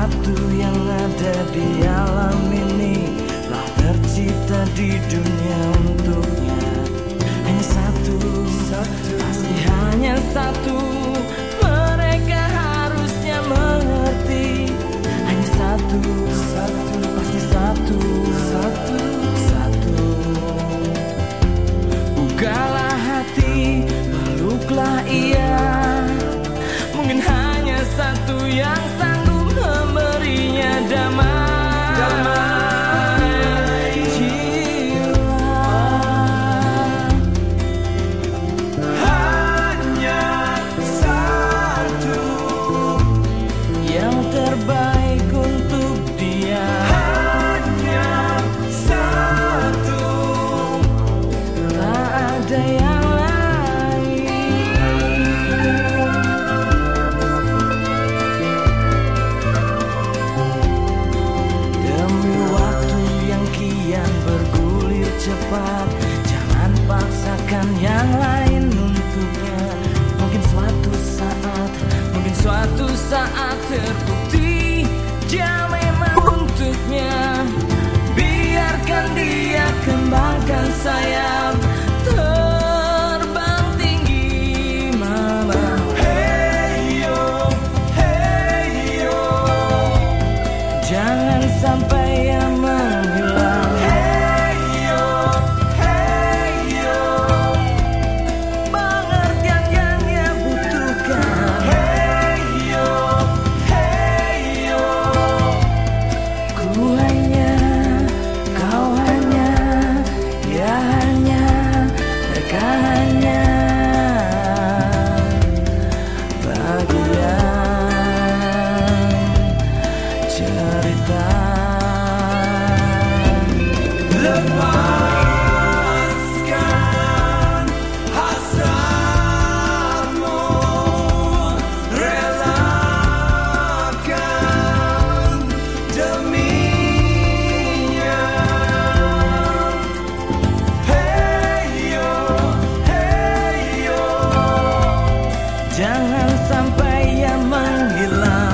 satu yang ada di alam ini telah tercipta di dunia untuknya. Hanya satu, pasti hanya satu. Mereka harusnya mengerti. Hanya satu, pasti satu. Bukalah hati, peluklah ia. Mungkin hanya satu yang sanggup memberinya damai jiwa. Hanya satu yang terbaik untuk dia. Hanya satu, tak ada yang cepat, jangan paksakan yang lain untuknya. Mungkin suatu saat terbukti dia memang untuknya. Biarkan dia kembangkan sayap, terbang tinggi mama. Hey yo, jangan sampai yang menghilang. Lepaskan hasratmu, relakan deminya. Hey yo, jangan sampai ia menghilang.